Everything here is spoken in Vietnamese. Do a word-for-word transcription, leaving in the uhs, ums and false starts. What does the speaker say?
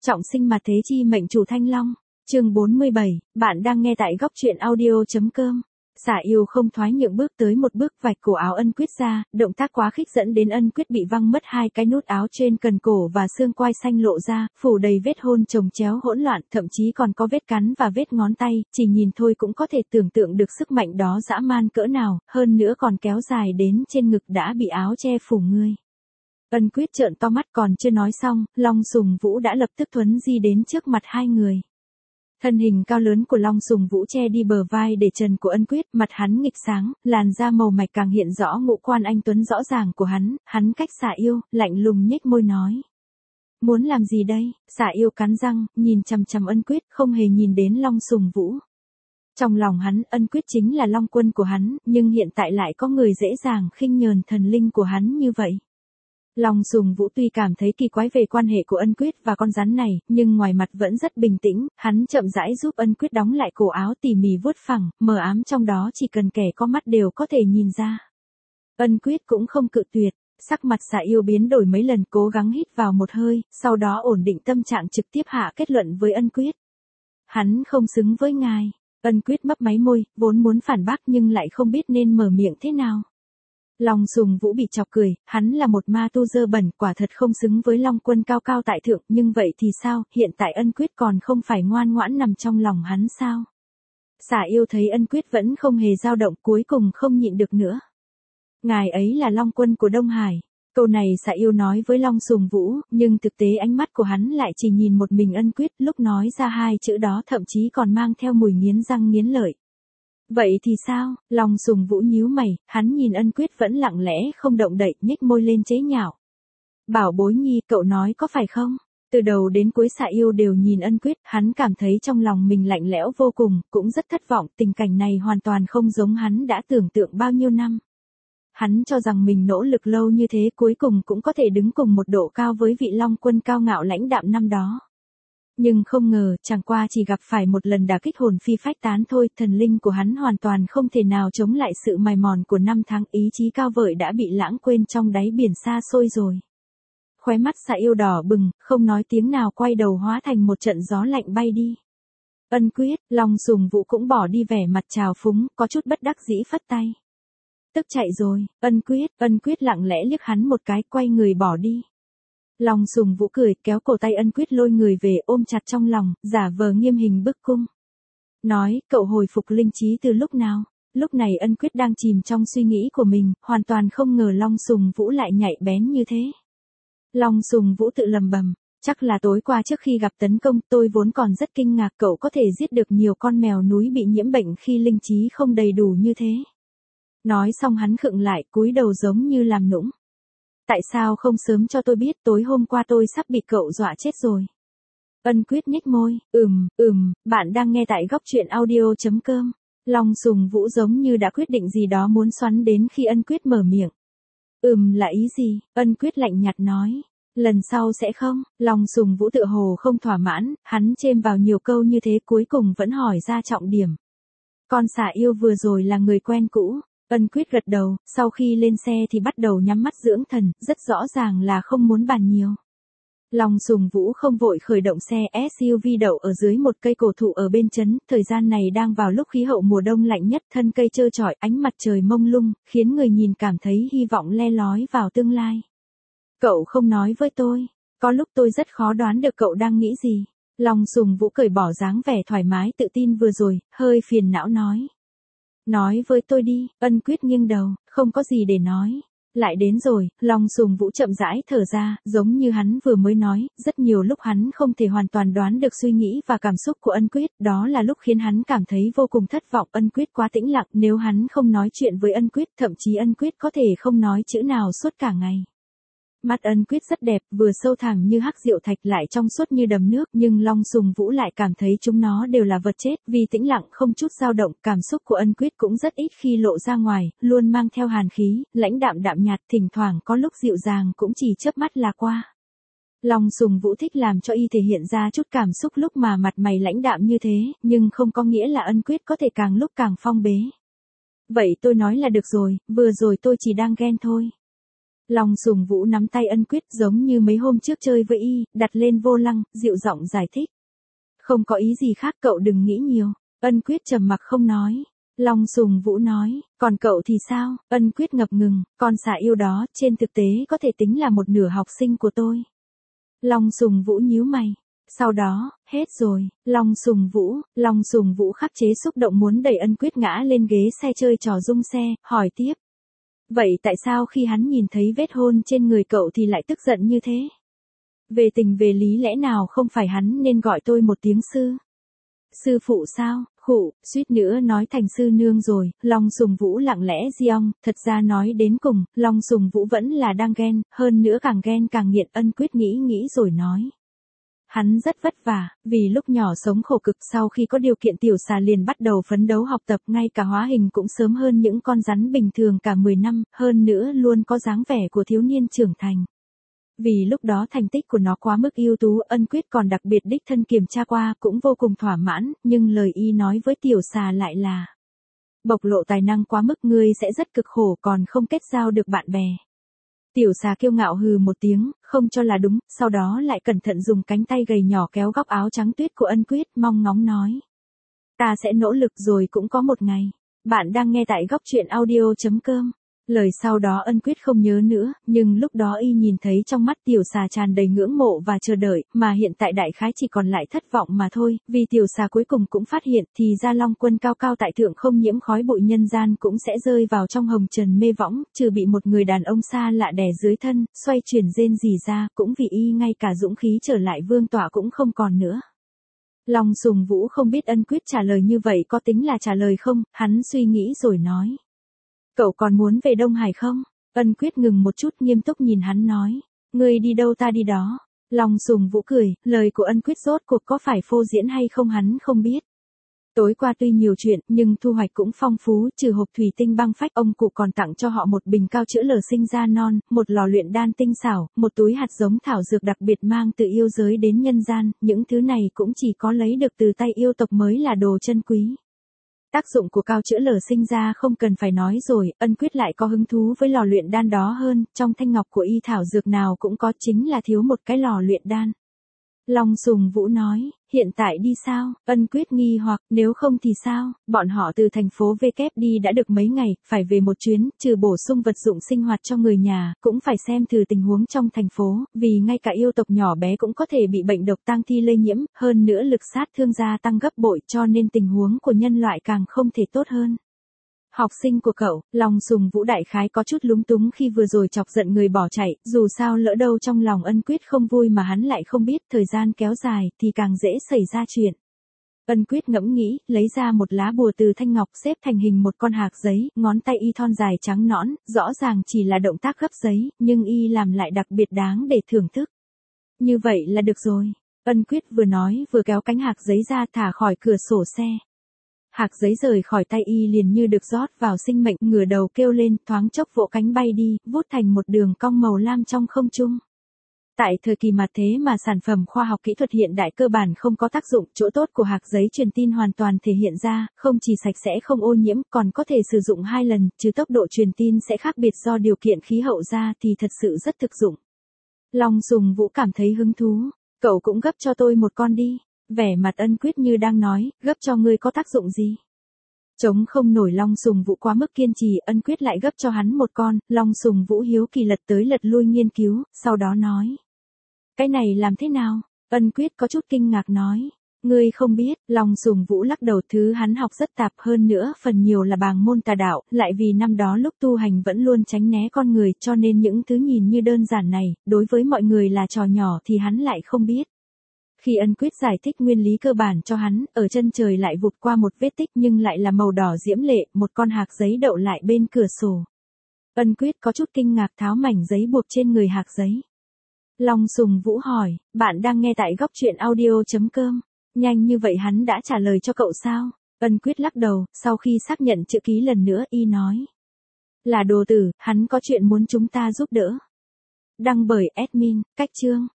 Trọng sinh mà thế chi mệnh chủ Thanh Long. Chương bốn mươi bảy, bạn đang nghe tại góc truyện audio.com. Xả Yêu không thoái nhượng bước tới một bước vạch cổ áo Ân Quyết ra, động tác quá khích dẫn đến Ân Quyết bị văng mất hai cái nút áo trên cần cổ và xương quai xanh lộ ra, phủ đầy vết hôn chồng chéo hỗn loạn, thậm chí còn có vết cắn và vết ngón tay, chỉ nhìn thôi cũng có thể tưởng tượng được sức mạnh đó dã man cỡ nào, hơn nữa còn kéo dài đến trên ngực đã bị áo che phủ người. Ân Quyết trợn to mắt còn chưa nói xong, Long Sùng Vũ đã lập tức thuấn di đến trước mặt hai người. Thân hình cao lớn của Long Sùng Vũ che đi bờ vai để trần của Ân Quyết, mặt hắn nghịch sáng, làn da màu mạch càng hiện rõ ngũ quan anh tuấn rõ ràng của hắn, hắn cách Xả Yêu, lạnh lùng nhếch môi nói. Muốn làm gì đây? Xả Yêu cắn răng, nhìn chằm chằm Ân Quyết, không hề nhìn đến Long Sùng Vũ. Trong lòng hắn, Ân Quyết chính là Long Quân của hắn, nhưng hiện tại lại có người dễ dàng khinh nhờn thần linh của hắn như vậy. Long Sùng Vũ tuy cảm thấy kỳ quái về quan hệ của Ân Quyết và con rắn này, nhưng ngoài mặt vẫn rất bình tĩnh, hắn chậm rãi giúp Ân Quyết đóng lại cổ áo tỉ mỉ vuốt phẳng, mờ ám trong đó chỉ cần kẻ có mắt đều có thể nhìn ra. Ân Quyết cũng không cự tuyệt, sắc mặt Xả Yêu biến đổi mấy lần cố gắng hít vào một hơi, sau đó ổn định tâm trạng trực tiếp hạ kết luận với Ân Quyết. Hắn không xứng với ngài. Ân Quyết mấp máy môi, vốn muốn phản bác nhưng lại không biết nên mở miệng thế nào. Long Sùng Vũ bị chọc cười, hắn là một ma tu dơ bẩn, quả thật không xứng với Long Quân cao cao tại thượng, nhưng vậy thì sao, hiện tại Ân Quyết còn không phải ngoan ngoãn nằm trong lòng hắn sao? Xả Yêu thấy Ân Quyết vẫn không hề dao động, cuối cùng không nhịn được nữa. Ngài ấy là Long Quân của Đông Hải. Câu này Xả Yêu nói với Long Sùng Vũ, nhưng thực tế ánh mắt của hắn lại chỉ nhìn một mình Ân Quyết, lúc nói ra hai chữ đó thậm chí còn mang theo mùi nghiến răng nghiến lợi. Vậy thì sao? Long Sùng Vũ nhíu mày, hắn nhìn Ân Quyết vẫn lặng lẽ không động đậy, nhếch môi lên chế nhạo. Bảo bối nhi, cậu nói có phải không? Từ đầu đến cuối Xả Yêu đều nhìn Ân Quyết, hắn cảm thấy trong lòng mình lạnh lẽo vô cùng, cũng rất thất vọng, tình cảnh này hoàn toàn không giống hắn đã tưởng tượng bao nhiêu năm. Hắn cho rằng mình nỗ lực lâu như thế cuối cùng cũng có thể đứng cùng một độ cao với vị Long Quân cao ngạo lãnh đạm năm đó. Nhưng không ngờ, chẳng qua chỉ gặp phải một lần đả kích hồn phi phách tán thôi, thần linh của hắn hoàn toàn không thể nào chống lại sự mài mòn của năm tháng, ý chí cao vời đã bị lãng quên trong đáy biển xa xôi rồi. Khóe mắt Xả Yêu đỏ bừng, không nói tiếng nào quay đầu hóa thành một trận gió lạnh bay đi. Ân Quyết, Long Sùng Vũ cũng bỏ đi vẻ mặt trào phúng, có chút bất đắc dĩ phất tay. Tức chạy rồi, Ân Quyết, Ân Quyết lặng lẽ liếc hắn một cái, quay người bỏ đi. Long Sùng Vũ cười, kéo cổ tay Ân Quyết lôi người về, ôm chặt trong lòng, giả vờ nghiêm hình bức cung. Nói, cậu hồi phục linh trí từ lúc nào? Lúc này Ân Quyết đang chìm trong suy nghĩ của mình, hoàn toàn không ngờ Long Sùng Vũ lại nhạy bén như thế. Long Sùng Vũ tự lầm bầm, chắc là tối qua trước khi gặp tấn công, tôi vốn còn rất kinh ngạc cậu có thể giết được nhiều con mèo núi bị nhiễm bệnh khi linh trí không đầy đủ như thế. Nói xong hắn khựng lại, cúi đầu giống như làm nũng. Tại sao không sớm cho tôi biết, tối hôm qua tôi sắp bị cậu dọa chết rồi. Ân Quyết nhếch môi, ừm, ừm, bạn đang nghe tại góc truyện audio.com. Long Sùng Vũ giống như đã quyết định gì đó muốn xoắn đến khi Ân Quyết mở miệng. Ừm là ý gì? Ân Quyết lạnh nhạt nói. Lần sau sẽ không? Long Sùng Vũ tự hồ không thỏa mãn, hắn chêm vào nhiều câu như thế cuối cùng vẫn hỏi ra trọng điểm. Con Xả Yêu vừa rồi là người quen cũ. Ân Quyết gật đầu, sau khi lên xe thì bắt đầu nhắm mắt dưỡng thần, rất rõ ràng là không muốn bàn nhiều. Long Sùng Vũ không vội khởi động xe ét u vê đậu ở dưới một cây cổ thụ ở bên trấn, thời gian này đang vào lúc khí hậu mùa đông lạnh nhất, thân cây trơ trọi, ánh mặt trời mông lung, khiến người nhìn cảm thấy hy vọng le lói vào tương lai. Cậu không nói với tôi, có lúc tôi rất khó đoán được cậu đang nghĩ gì. Long Sùng Vũ cởi bỏ dáng vẻ thoải mái tự tin vừa rồi, hơi phiền não nói. Nói với tôi đi, Ân Quyết nghiêng đầu, không có gì để nói. Lại đến rồi, Long Sùng Vũ chậm rãi thở ra, giống như hắn vừa mới nói, rất nhiều lúc hắn không thể hoàn toàn đoán được suy nghĩ và cảm xúc của Ân Quyết, đó là lúc khiến hắn cảm thấy vô cùng thất vọng. Ân Quyết quá tĩnh lặng, nếu hắn không nói chuyện với Ân Quyết, thậm chí Ân Quyết có thể không nói chữ nào suốt cả ngày. Mắt Ân Quyết rất đẹp, vừa sâu thẳm như hắc diệu thạch lại trong suốt như đầm nước, nhưng Long Sùng Vũ lại cảm thấy chúng nó đều là vật chết, vì tĩnh lặng không chút dao động, cảm xúc của Ân Quyết cũng rất ít khi lộ ra ngoài, luôn mang theo hàn khí, lãnh đạm đạm nhạt, thỉnh thoảng có lúc dịu dàng cũng chỉ chớp mắt là qua. Long Sùng Vũ thích làm cho y thể hiện ra chút cảm xúc lúc mà mặt mày lãnh đạm như thế, nhưng không có nghĩa là Ân Quyết có thể càng lúc càng phong bế. Vậy tôi nói là được rồi, vừa rồi tôi chỉ đang ghen thôi. Long Sùng Vũ nắm tay Ân Quyết giống như mấy hôm trước chơi với y, đặt lên vô lăng, dịu giọng giải thích. Không có ý gì khác, cậu đừng nghĩ nhiều. Ân Quyết trầm mặc không nói. Long Sùng Vũ nói, còn cậu thì sao? Ân Quyết ngập ngừng, con xà yêu đó trên thực tế có thể tính là một nửa học sinh của tôi. Long Sùng Vũ nhíu mày. Sau đó, hết rồi, Long Sùng Vũ, Long Sùng Vũ khắc chế xúc động muốn đẩy Ân Quyết ngã lên ghế xe chơi trò rung xe, hỏi tiếp. Vậy tại sao khi hắn nhìn thấy vết hôn trên người cậu thì lại tức giận như thế? Về tình về lý lẽ nào không phải hắn nên gọi tôi một tiếng sư? Sư phụ sao? Khụ, suýt nữa nói thành sư nương rồi. Long Sùng Vũ lặng lẽ giong, thật ra nói đến cùng, Long Sùng Vũ vẫn là đang ghen, hơn nữa càng ghen càng nghiện. Ân Quyết nghĩ nghĩ rồi nói. Hắn rất vất vả, vì lúc nhỏ sống khổ cực, sau khi có điều kiện tiểu xà liền bắt đầu phấn đấu học tập, ngay cả hóa hình cũng sớm hơn những con rắn bình thường cả mười năm, hơn nữa luôn có dáng vẻ của thiếu niên trưởng thành. Vì lúc đó thành tích của nó quá mức ưu tú, Ân Quyết còn đặc biệt đích thân kiểm tra qua, cũng vô cùng thỏa mãn, nhưng lời y nói với tiểu xà lại là bộc lộ tài năng quá mức ngươi sẽ rất cực khổ còn không kết giao được bạn bè. Tiểu xà kiêu ngạo hừ một tiếng, không cho là đúng, sau đó lại cẩn thận dùng cánh tay gầy nhỏ kéo góc áo trắng tuyết của Ân Quyết, mong ngóng nói. Ta sẽ nỗ lực rồi cũng có một ngày. Bạn đang nghe tại góc truyện audio chấm com. Lời sau đó Ân Quyết không nhớ nữa, nhưng lúc đó y nhìn thấy trong mắt tiểu xà tràn đầy ngưỡng mộ và chờ đợi, mà hiện tại đại khái chỉ còn lại thất vọng mà thôi, vì tiểu xà cuối cùng cũng phát hiện thì ra Long Quân cao cao tại thượng không nhiễm khói bụi nhân gian cũng sẽ rơi vào trong hồng trần mê võng, trừ bị một người đàn ông xa lạ đè dưới thân, xoay chuyển rên rỉ ra, cũng vì y ngay cả dũng khí trở lại vương tọa cũng không còn nữa. Long Sùng Vũ không biết Ân Quyết trả lời như vậy có tính là trả lời không, hắn suy nghĩ rồi nói. Cậu còn muốn về Đông Hải không? Ân Quyết ngừng một chút nghiêm túc nhìn hắn nói. Ngươi đi đâu ta đi đó. Long Sùng Vũ cười, lời của Ân Quyết rốt cuộc có phải phô diễn hay không hắn không biết. Tối qua tuy nhiều chuyện, nhưng thu hoạch cũng phong phú, trừ hộp thủy tinh băng phách, ông cụ còn tặng cho họ một bình cao chữa lở sinh ra non, một lò luyện đan tinh xảo, một túi hạt giống thảo dược đặc biệt mang từ yêu giới đến nhân gian, những thứ này cũng chỉ có lấy được từ tay yêu tộc mới là đồ chân quý. Tác dụng của cao chữa lở sinh ra không cần phải nói rồi, Ân Quyết lại có hứng thú với lò luyện đan đó hơn, trong thanh ngọc của y thảo dược nào cũng có, chính là thiếu một cái lò luyện đan. Long Sùng Vũ nói, hiện tại đi sao? Ân Quyết nghi hoặc, nếu không thì sao? Bọn họ từ thành phố V kép đi đã được mấy ngày, phải về một chuyến, trừ bổ sung vật dụng sinh hoạt cho người nhà, cũng phải xem thử tình huống trong thành phố, vì ngay cả yêu tộc nhỏ bé cũng có thể bị bệnh độc tang thi lây nhiễm, hơn nữa lực sát thương gia tăng gấp bội, cho nên tình huống của nhân loại càng không thể tốt hơn. Học sinh của cậu, Long Sùng Vũ đại khái có chút lúng túng khi vừa rồi chọc giận người bỏ chạy, dù sao lỡ đâu trong lòng Ân Quyết không vui mà hắn lại không biết, thời gian kéo dài thì càng dễ xảy ra chuyện. Ân Quyết ngẫm nghĩ, lấy ra một lá bùa từ thanh ngọc xếp thành hình một con hạc giấy, ngón tay y thon dài trắng nõn, rõ ràng chỉ là động tác gấp giấy, nhưng y làm lại đặc biệt đáng để thưởng thức. Như vậy là được rồi. Ân Quyết vừa nói vừa kéo cánh hạc giấy ra thả khỏi cửa sổ xe. Hạc giấy rời khỏi tay y liền như được rót vào sinh mệnh, ngửa đầu kêu lên, thoáng chốc vỗ cánh bay đi, vút thành một đường cong màu lam trong không trung. Tại thời kỳ mặt thế mà sản phẩm khoa học kỹ thuật hiện đại cơ bản không có tác dụng, chỗ tốt của hạc giấy truyền tin hoàn toàn thể hiện ra, không chỉ sạch sẽ không ô nhiễm, còn có thể sử dụng hai lần, chứ tốc độ truyền tin sẽ khác biệt do điều kiện khí hậu ra thì thật sự rất thực dụng. Long Sùng Vũ cảm thấy hứng thú, cậu cũng gấp cho tôi một con đi. Vẻ mặt Ân Quyết như đang nói, gấp cho ngươi có tác dụng gì? Chống không nổi Long Sùng Vũ quá mức kiên trì, Ân Quyết lại gấp cho hắn một con, Long Sùng Vũ hiếu kỳ lật tới lật lui nghiên cứu, sau đó nói. Cái này làm thế nào? Ân Quyết có chút kinh ngạc nói. Ngươi không biết, Long Sùng Vũ lắc đầu, thứ hắn học rất tạp, hơn nữa phần nhiều là bàng môn tà đạo, lại vì năm đó lúc tu hành vẫn luôn tránh né con người, cho nên những thứ nhìn như đơn giản này, đối với mọi người là trò nhỏ thì hắn lại không biết. Khi Ân Quyết giải thích nguyên lý cơ bản cho hắn, ở chân trời lại vụt qua một vết tích nhưng lại là màu đỏ diễm lệ, một con hạc giấy đậu lại bên cửa sổ. Ân Quyết có chút kinh ngạc tháo mảnh giấy buộc trên người hạc giấy. Long Sùng Vũ hỏi, bạn đang nghe tại góc truyện audio chấm com. Nhanh như vậy hắn đã trả lời cho cậu sao? Ân Quyết lắc đầu, sau khi xác nhận chữ ký lần nữa y nói. Là đồ tử, hắn có chuyện muốn chúng ta giúp đỡ. Đăng bởi admin, cách chương.